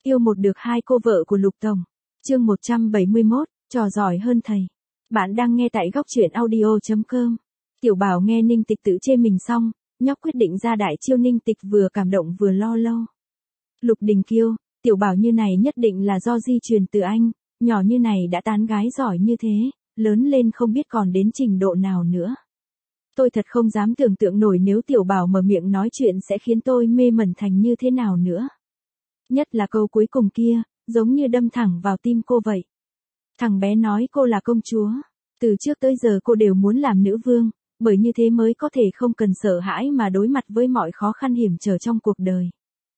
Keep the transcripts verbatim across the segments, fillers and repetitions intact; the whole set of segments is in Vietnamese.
Yêu một được hai cô vợ của Lục Tổng. Chương một trăm bảy mươi mốt, trò giỏi hơn thầy. Bạn đang nghe tại góc truyện audio chấm com. Tiểu Bảo nghe Ninh Tịch tự chê mình xong, nhóc quyết định ra đại chiêu. Ninh Tịch vừa cảm động vừa lo lâu. Lục Đình Kiêu, Tiểu Bảo như này nhất định là do di truyền từ anh, nhỏ như này đã tán gái giỏi như thế, lớn lên không biết còn đến trình độ nào nữa. Tôi thật không dám tưởng tượng nổi nếu Tiểu Bảo mở miệng nói chuyện sẽ khiến tôi mê mẩn thành như thế nào nữa. Nhất là câu cuối cùng kia, giống như đâm thẳng vào tim cô vậy. Thằng bé nói cô là công chúa. Từ trước tới giờ cô đều muốn làm nữ vương, bởi như thế mới có thể không cần sợ hãi mà đối mặt với mọi khó khăn hiểm trở trong cuộc đời.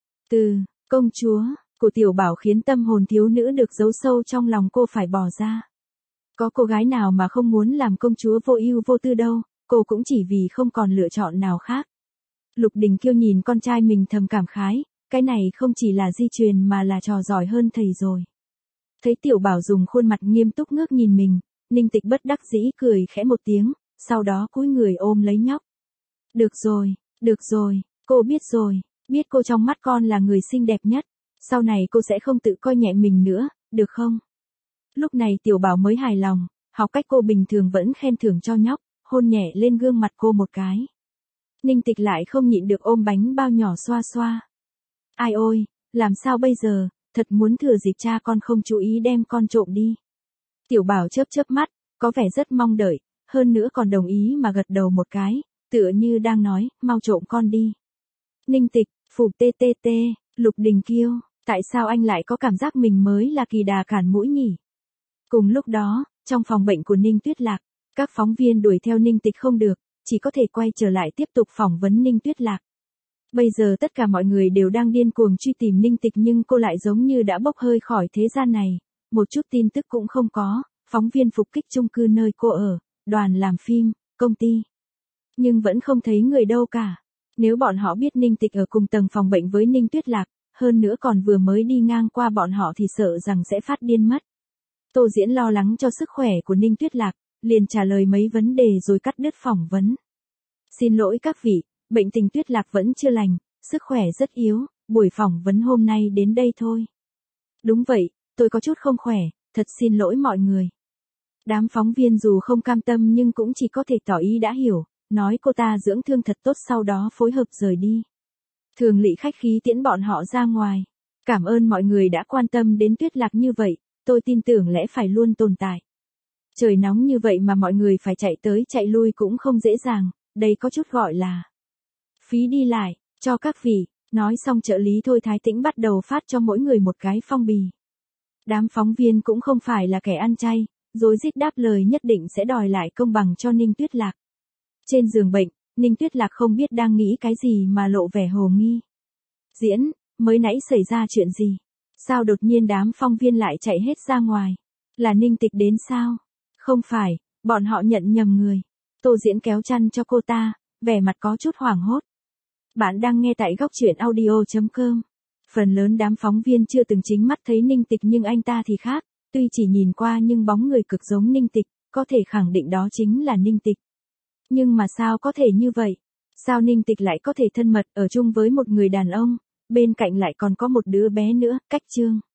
Từ công chúa của Tiểu Bảo khiến tâm hồn thiếu nữ được giấu sâu trong lòng cô phải bỏ ra. Có cô gái nào mà không muốn làm công chúa vô ưu vô tư đâu, cô cũng chỉ vì không còn lựa chọn nào khác. Lục Đình Kiêu nhìn con trai mình thầm cảm khái, cái này không chỉ là di truyền mà là trò giỏi hơn thầy rồi. Thấy Tiểu Bảo dùng khuôn mặt nghiêm túc ngước nhìn mình, Ninh Tịch bất đắc dĩ cười khẽ một tiếng, sau đó cúi người ôm lấy nhóc. Được rồi, được rồi, cô biết rồi, biết cô trong mắt con là người xinh đẹp nhất, sau này cô sẽ không tự coi nhẹ mình nữa, được không? Lúc này Tiểu Bảo mới hài lòng, học cách cô bình thường vẫn khen thưởng cho nhóc, hôn nhẹ lên gương mặt cô một cái. Ninh Tịch lại không nhịn được ôm bánh bao nhỏ xoa xoa. Ai ôi, làm sao bây giờ, thật muốn thừa dịp cha con không chú ý đem con trộm đi. Tiểu Bảo chớp chớp mắt, có vẻ rất mong đợi, hơn nữa còn đồng ý mà gật đầu một cái, tựa như đang nói, mau trộm con đi. Ninh Tịch, phụp tê tê tê, Lục Đình Kiêu, tại sao anh lại có cảm giác mình mới là kỳ đà cản mũi nhỉ? Cùng lúc đó, trong phòng bệnh của Ninh Tuyết Lạc, các phóng viên đuổi theo Ninh Tịch không được, chỉ có thể quay trở lại tiếp tục phỏng vấn Ninh Tuyết Lạc. Bây giờ tất cả mọi người đều đang điên cuồng truy tìm Ninh Tịch nhưng cô lại giống như đã bốc hơi khỏi thế gian này, một chút tin tức cũng không có, phóng viên phục kích chung cư nơi cô ở, đoàn làm phim, công ty. Nhưng vẫn không thấy người đâu cả. Nếu bọn họ biết Ninh Tịch ở cùng tầng phòng bệnh với Ninh Tuyết Lạc, hơn nữa còn vừa mới đi ngang qua bọn họ thì sợ rằng sẽ phát điên mất. Tô Diễn lo lắng cho sức khỏe của Ninh Tuyết Lạc, liền trả lời mấy vấn đề rồi cắt đứt phỏng vấn. Xin lỗi các vị, bệnh tình Tuyết Lạc vẫn chưa lành, sức khỏe rất yếu, buổi phỏng vấn hôm nay đến đây thôi. Đúng vậy, tôi có chút không khỏe, thật xin lỗi mọi người. Đám phóng viên dù không cam tâm nhưng cũng chỉ có thể tỏ ý đã hiểu, nói cô ta dưỡng thương thật tốt sau đó phối hợp rời đi. Thường Lị khách khí tiễn bọn họ ra ngoài. Cảm ơn mọi người đã quan tâm đến Tuyết Lạc như vậy, tôi tin tưởng lẽ phải luôn tồn tại. Trời nóng như vậy mà mọi người phải chạy tới chạy lui cũng không dễ dàng, đây có chút gọi là phí đi lại, cho các vị. Nói xong trợ lý Thôi Thái Tĩnh bắt đầu phát cho mỗi người một cái phong bì. Đám phóng viên cũng không phải là kẻ ăn chay, rối rít đáp lời nhất định sẽ đòi lại công bằng cho Ninh Tuyết Lạc. Trên giường bệnh, Ninh Tuyết Lạc không biết đang nghĩ cái gì mà lộ vẻ hồ nghi. Diễn, mới nãy xảy ra chuyện gì? Sao đột nhiên đám phóng viên lại chạy hết ra ngoài? Là Ninh Tịch đến sao? Không phải, bọn họ nhận nhầm người. Tô Diễn kéo chăn cho cô ta, vẻ mặt có chút hoảng hốt. Bạn đang nghe tại góc truyện audio chấm com. Phần lớn đám phóng viên chưa từng chính mắt thấy Ninh Tịch nhưng anh ta thì khác, tuy chỉ nhìn qua nhưng bóng người cực giống Ninh Tịch, có thể khẳng định đó chính là Ninh Tịch. Nhưng mà sao có thể như vậy? Sao Ninh Tịch lại có thể thân mật ở chung với một người đàn ông, bên cạnh lại còn có một đứa bé nữa, cách chương.